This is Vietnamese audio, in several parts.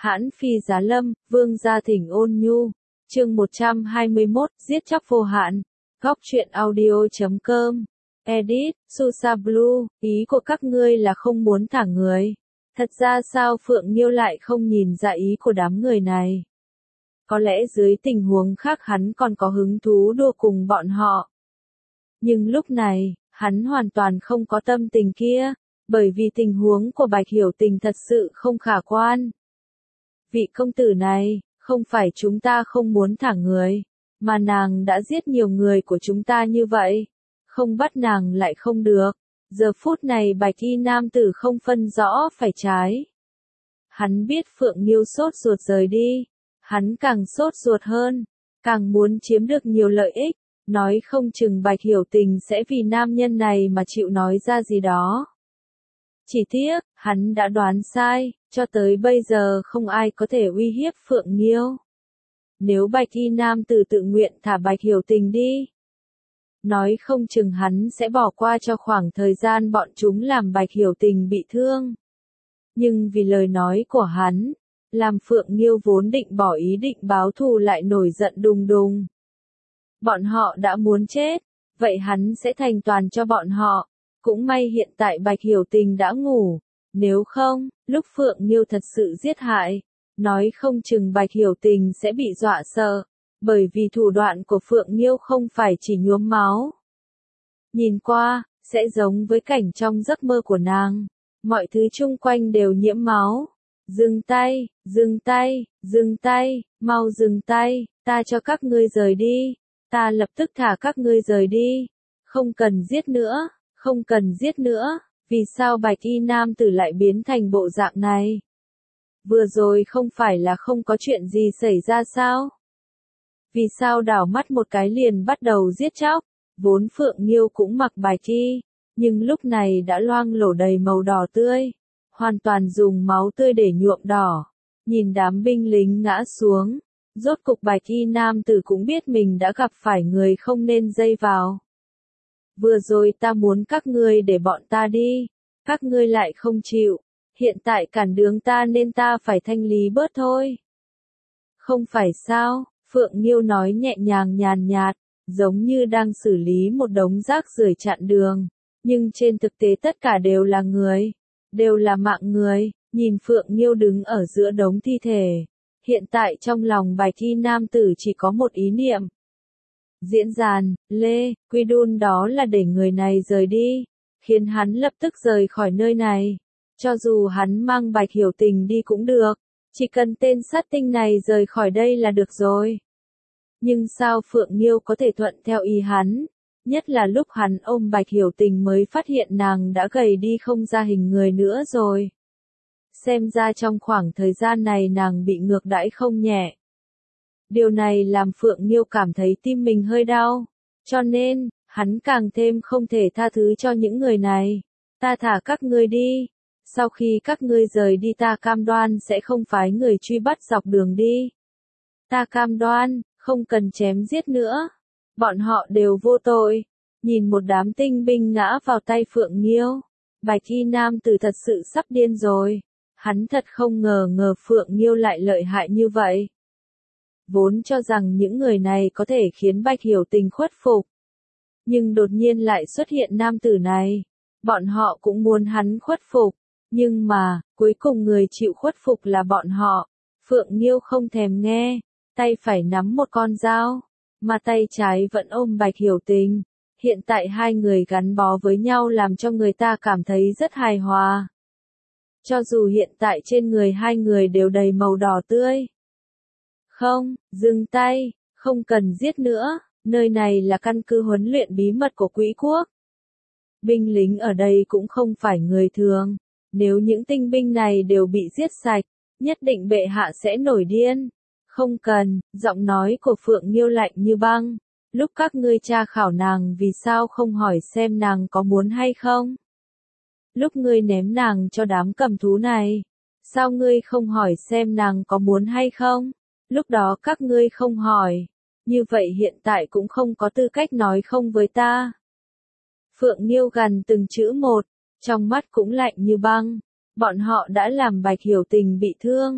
Hãn Phi Giá Lâm, Vương Gia Thỉnh Ôn Nhu. Chương 121, Giết chóc vô hạn. Góc truyện audio.com. Edit, Susa Blue, ý của các ngươi là không muốn thả người. Thật ra sao Phượng Nghiêu lại không nhìn ra ý của đám người này? Có lẽ dưới tình huống khác hắn còn có hứng thú đua cùng bọn họ. Nhưng lúc này, hắn hoàn toàn không có tâm tình kia, bởi vì tình huống của Bạch Hiểu Tình thật sự không khả quan. Vị công tử này, không phải chúng ta không muốn thả người, mà nàng đã giết nhiều người của chúng ta như vậy, không bắt nàng lại không được. Giờ phút này Bạch Y nam tử không phân rõ phải trái. Hắn biết Phượng Nghiêu sốt ruột rời đi, hắn càng sốt ruột hơn, càng muốn chiếm được nhiều lợi ích, nói không chừng Bạch Hiểu Tình sẽ vì nam nhân này mà chịu nói ra gì đó. Chỉ tiếc, hắn đã đoán sai, cho tới bây giờ không ai có thể uy hiếp Phượng Nghiêu. Nếu Bạch Y nam tử tự nguyện thả Bạch Hiểu Tình đi, nói không chừng hắn sẽ bỏ qua cho khoảng thời gian bọn chúng làm Bạch Hiểu Tình bị thương. Nhưng vì lời nói của hắn, làm Phượng Nghiêu vốn định bỏ ý định báo thù lại nổi giận đùng đùng. Bọn họ đã muốn chết, vậy hắn sẽ thành toàn cho bọn họ. Cũng may hiện tại Bạch Hiểu Tình đã ngủ, nếu không, lúc Phượng Nghiêu thật sự giết hại, nói không chừng Bạch Hiểu Tình sẽ bị dọa sợ, bởi vì thủ đoạn của Phượng Nghiêu không phải chỉ nhuốm máu. Nhìn qua, sẽ giống với cảnh trong giấc mơ của nàng, mọi thứ chung quanh đều nhiễm máu. Dừng tay, dừng tay, dừng tay, mau dừng tay, ta cho các ngươi rời đi, ta lập tức thả các ngươi rời đi, không cần giết nữa. Không cần giết nữa, vì sao Bạch Y nam tử lại biến thành bộ dạng này? Vừa rồi không phải là không có chuyện gì xảy ra sao? Vì sao đảo mắt một cái liền bắt đầu giết chóc? Vốn Phượng Nghiêu cũng mặc Bạch Y, nhưng lúc này đã loang lổ đầy màu đỏ tươi, hoàn toàn dùng máu tươi để nhuộm đỏ. Nhìn đám binh lính ngã xuống, rốt cục Bạch Y nam tử cũng biết mình đã gặp phải người không nên dây vào. Vừa rồi ta muốn các ngươi để bọn ta đi, các ngươi lại không chịu, hiện tại cản đường ta nên ta phải thanh lý bớt thôi. Không phải sao, Phượng Nghiêu nói nhẹ nhàng nhàn nhạt, giống như đang xử lý một đống rác rưởi chặn đường, nhưng trên thực tế tất cả đều là người, đều là mạng người. Nhìn Phượng Nghiêu đứng ở giữa đống thi thể, hiện tại trong lòng Bạch Y nam tử chỉ có một ý niệm. Diễn Giàn, Lê, Quy Đun đó là để người này rời đi, khiến hắn lập tức rời khỏi nơi này. Cho dù hắn mang Bạch Hiểu Tình đi cũng được, chỉ cần tên sát tinh này rời khỏi đây là được rồi. Nhưng sao Phượng Nghiêu có thể thuận theo ý hắn, nhất là lúc hắn ôm Bạch Hiểu Tình mới phát hiện nàng đã gầy đi không ra hình người nữa rồi. Xem ra trong khoảng thời gian này nàng bị ngược đãi không nhẹ. Điều này làm Phượng Nghiêu cảm thấy tim mình hơi đau, cho nên, hắn càng thêm không thể tha thứ cho những người này. Ta thả các ngươi đi, sau khi các ngươi rời đi ta cam đoan sẽ không phái người truy bắt dọc đường đi. Ta cam đoan, không cần chém giết nữa, bọn họ đều vô tội. Nhìn một đám tinh binh ngã vào tay Phượng Nghiêu, Bạch Y nam tử thật sự sắp điên rồi, hắn thật không ngờ Phượng Nghiêu lại lợi hại như vậy. Vốn cho rằng những người này có thể khiến Bạch Hiểu Tình khuất phục. Nhưng đột nhiên lại xuất hiện nam tử này. Bọn họ cũng muốn hắn khuất phục. Nhưng mà, cuối cùng người chịu khuất phục là bọn họ. Phượng Nghiêu không thèm nghe. Tay phải nắm một con dao. Mà tay trái vẫn ôm Bạch Hiểu Tình. Hiện tại hai người gắn bó với nhau làm cho người ta cảm thấy rất hài hòa. Cho dù hiện tại trên người hai người đều đầy màu đỏ tươi. Không, dừng tay, không cần giết nữa, nơi này là căn cứ huấn luyện bí mật của Quỹ Quốc. Binh lính ở đây cũng không phải người thường, nếu những tinh binh này đều bị giết sạch, nhất định bệ hạ sẽ nổi điên. Không cần, giọng nói của Phượng Nghiêu lạnh như băng, lúc các ngươi tra khảo nàng vì sao không hỏi xem nàng có muốn hay không? Lúc ngươi ném nàng cho đám cầm thú này, sao ngươi không hỏi xem nàng có muốn hay không? Lúc đó các ngươi không hỏi, như vậy hiện tại cũng không có tư cách nói không với ta. Phượng Nghiêu gằn từng chữ một, trong mắt cũng lạnh như băng. Bọn họ đã làm Bạch Hiểu Tình bị thương,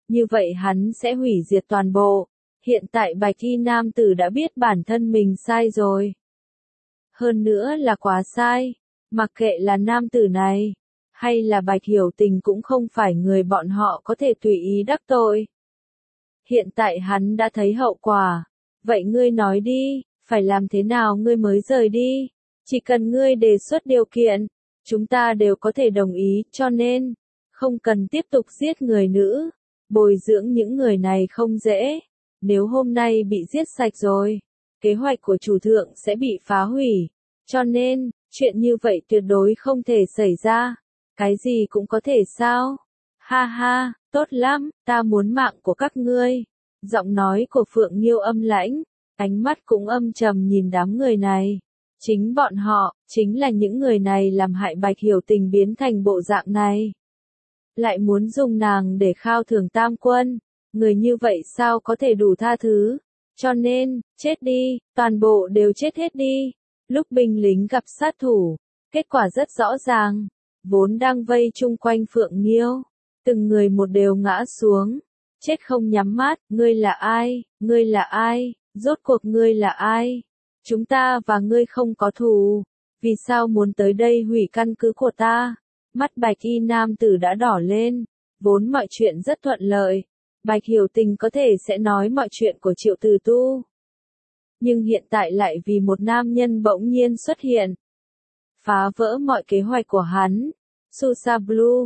Như vậy hắn sẽ hủy diệt toàn bộ. Hiện tại bạch y nam tử đã biết bản thân mình sai rồi. Hơn nữa là quá sai. Mặc kệ là nam tử này, hay là Bạch Hiểu Tình cũng không phải người bọn họ có thể tùy ý đắc tội. Hiện tại hắn đã thấy hậu quả. Vậy ngươi nói đi, phải làm thế nào ngươi mới rời đi? Chỉ cần ngươi đề xuất điều kiện, chúng ta đều có thể đồng ý, cho nên, không cần tiếp tục giết người nữ. Bồi dưỡng những người này không dễ. Nếu hôm nay bị giết sạch rồi, kế hoạch của chủ thượng sẽ bị phá hủy. Cho nên, chuyện như vậy tuyệt đối không thể xảy ra. Cái gì cũng có thể sao? Ha ha, tốt lắm, ta muốn mạng của các ngươi. Giọng nói của Phượng Nghiêu âm lãnh, ánh mắt cũng âm trầm nhìn đám người này. Chính bọn họ, chính là những người này làm hại Bạch Hiểu Tình biến thành bộ dạng này. Lại muốn dùng nàng để khao thưởng Tam Quân. Người như vậy sao có thể đủ tha thứ? Cho nên, chết đi, toàn bộ đều chết hết đi. Lúc binh lính gặp sát thủ, kết quả rất rõ ràng. Vốn đang vây chung quanh Phượng Nghiêu, từng người một đều ngã xuống. Chết không nhắm mắt, ngươi là ai, ngươi là ai, rốt cuộc ngươi là ai? Chúng ta và ngươi không có thù, vì sao muốn tới đây hủy căn cứ của ta? Mắt bạch y nam tử đã đỏ lên, vốn mọi chuyện rất thuận lợi. Bạch Hiểu Tình có thể sẽ nói mọi chuyện của Triệu Từ Tu. Nhưng hiện tại lại vì một nam nhân bỗng nhiên xuất hiện. Phá vỡ mọi kế hoạch của hắn. Susa Blue,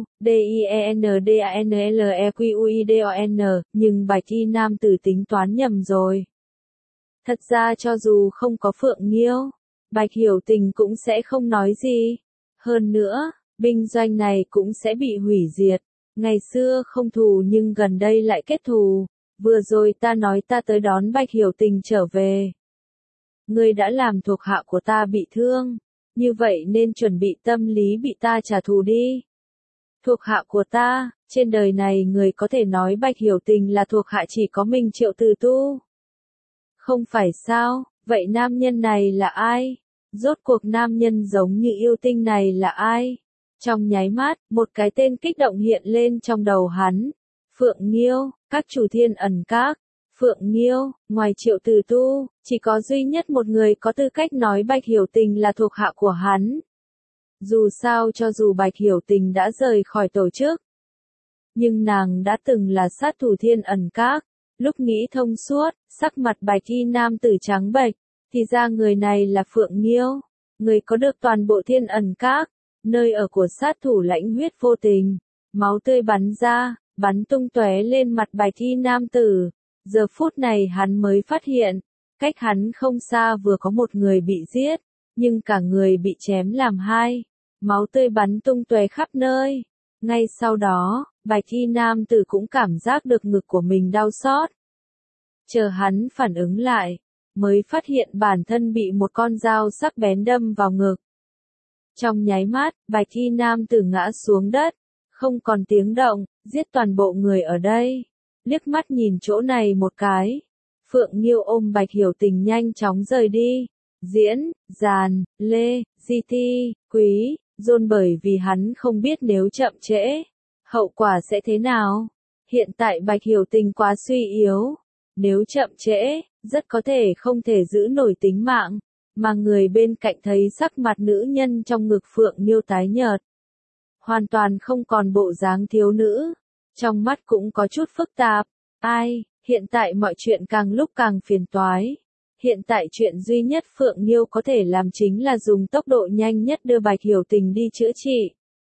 DIENDANLEQUIDON, nhưng bạch y nam tử tính toán nhầm rồi. Thật ra cho dù không có Phượng Nghiêu, Bạch Hiểu Tình cũng sẽ không nói gì. Hơn nữa, binh doanh này cũng sẽ bị hủy diệt. Ngày xưa không thù nhưng gần đây lại kết thù. Vừa rồi ta nói ta tới đón Bạch Hiểu Tình trở về. Ngươi đã làm thuộc hạ của ta bị thương. Như vậy nên chuẩn bị tâm lý bị ta trả thù đi. Thuộc hạ của ta, trên đời này người có thể nói Bạch Hiểu Tình là thuộc hạ chỉ có mình Triệu Từ Tu. Không phải sao, vậy nam nhân này là ai? Rốt cuộc nam nhân giống như yêu tinh này là ai? Trong nháy mắt, một cái tên kích động hiện lên trong đầu hắn. Phượng Nghiêu, các chủ Thiên Ẩn Các. Phượng Nghiêu, ngoài Triệu Từ Tu, chỉ có duy nhất một người có tư cách nói Bạch Hiểu Tình là thuộc hạ của hắn. Dù sao cho dù Bạch Hiểu Tình đã rời khỏi tổ chức, nhưng nàng đã từng là sát thủ Thiên Ẩn Các. Lúc nghĩ thông suốt, sắc mặt bạch y nam tử trắng bệch, thì ra người này là Phượng Nghiêu, người có được toàn bộ Thiên Ẩn Các, nơi ở của sát thủ lãnh huyết vô tình. Máu tươi bắn ra, bắn tung tóe lên mặt bạch y nam tử. Giờ phút này hắn mới phát hiện, cách hắn không xa vừa có một người bị giết, nhưng cả người bị chém làm hai. Máu tươi bắn tung tóe khắp nơi. Ngay sau đó, bạch y nam tử cũng cảm giác được ngực của mình đau xót. Chờ hắn phản ứng lại, mới phát hiện bản thân bị một con dao sắc bén đâm vào ngực. Trong nháy mắt, bạch y nam tử ngã xuống đất, không còn tiếng động, giết toàn bộ người ở đây. Liếc mắt nhìn chỗ này một cái, Phượng Nghiêu ôm Bạch Hiểu Tình nhanh chóng rời đi. Diễn, Giàn, Lê, Di Ti, Quý, Dôn bởi vì hắn không biết nếu chậm trễ, hậu quả sẽ thế nào. Hiện tại Bạch Hiểu Tình quá suy yếu, nếu chậm trễ, rất có thể không thể giữ nổi tính mạng, mà người bên cạnh thấy sắc mặt nữ nhân trong ngực Phượng Nghiêu tái nhợt. Hoàn toàn không còn bộ dáng thiếu nữ, trong mắt cũng có chút phức tạp. Ai, hiện tại mọi chuyện càng lúc càng phiền toái. Hiện tại chuyện duy nhất Phượng Nghiêu có thể làm chính là dùng tốc độ nhanh nhất đưa Bạch Hiểu Tình đi chữa trị.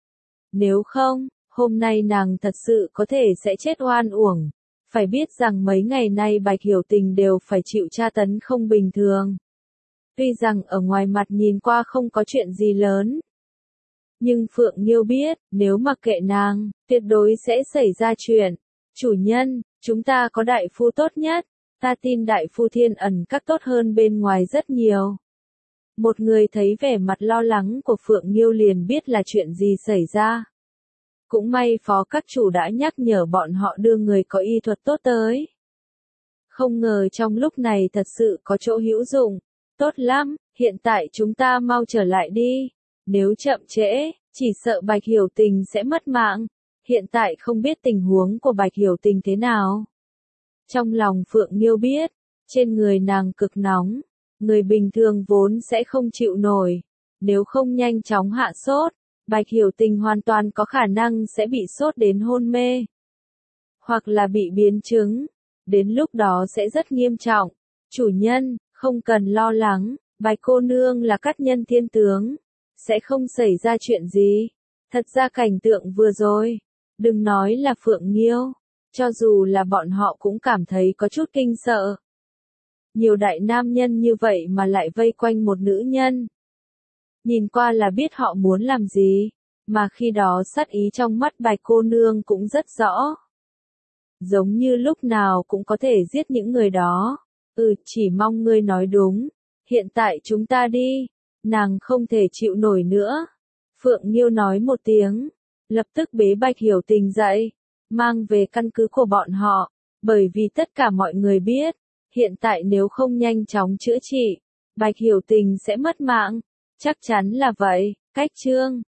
Nếu không, hôm nay nàng thật sự có thể sẽ chết oan uổng. Phải biết rằng mấy ngày nay Bạch Hiểu Tình đều phải chịu tra tấn không bình thường. Tuy rằng ở ngoài mặt nhìn qua không có chuyện gì lớn, nhưng Phượng Nghiêu biết, nếu mặc kệ nàng, tuyệt đối sẽ xảy ra chuyện. Chủ nhân, chúng ta có đại phu tốt nhất, ta tin đại phu Thiên Ẩn Các tốt hơn bên ngoài rất nhiều. Một người thấy vẻ mặt lo lắng của Phượng Nghiêu liền biết là chuyện gì xảy ra. Cũng may phó các chủ đã nhắc nhở bọn họ đưa người có y thuật tốt tới. Không ngờ trong lúc này thật sự có chỗ hữu dụng. Tốt lắm, hiện tại chúng ta mau trở lại đi. Nếu chậm trễ, chỉ sợ Bạch Hiểu Tình sẽ mất mạng. Hiện tại không biết tình huống của Bạch Hiểu Tình thế nào. Trong lòng Phượng Nghiêu biết, trên người nàng cực nóng, người bình thường vốn sẽ không chịu nổi. Nếu không nhanh chóng hạ sốt, Bạch Hiểu Tình hoàn toàn có khả năng sẽ bị sốt đến hôn mê. Hoặc là bị biến chứng. Đến lúc đó sẽ rất nghiêm trọng. Chủ nhân, không cần lo lắng, Bạch cô nương là cát nhân thiên tướng. Sẽ không xảy ra chuyện gì. Thật ra cảnh tượng vừa rồi, đừng nói là Phượng Nghiêu, cho dù là bọn họ cũng cảm thấy có chút kinh sợ. Nhiều đại nam nhân như vậy mà lại vây quanh một nữ nhân. Nhìn qua là biết họ muốn làm gì, mà khi đó sát ý trong mắt Bạch cô nương cũng rất rõ. Giống như lúc nào cũng có thể giết những người đó. Chỉ mong ngươi nói đúng. Hiện tại chúng ta đi. Nàng không thể chịu nổi nữa. Phượng Nghiêu nói một tiếng. Lập tức bế Bạch Hiểu Tình dậy. Mang về căn cứ của bọn họ. Bởi vì tất cả mọi người biết. Hiện tại nếu không nhanh chóng chữa trị, Bạch Hiểu Tình sẽ mất mạng. Chắc chắn là vậy. Cách chương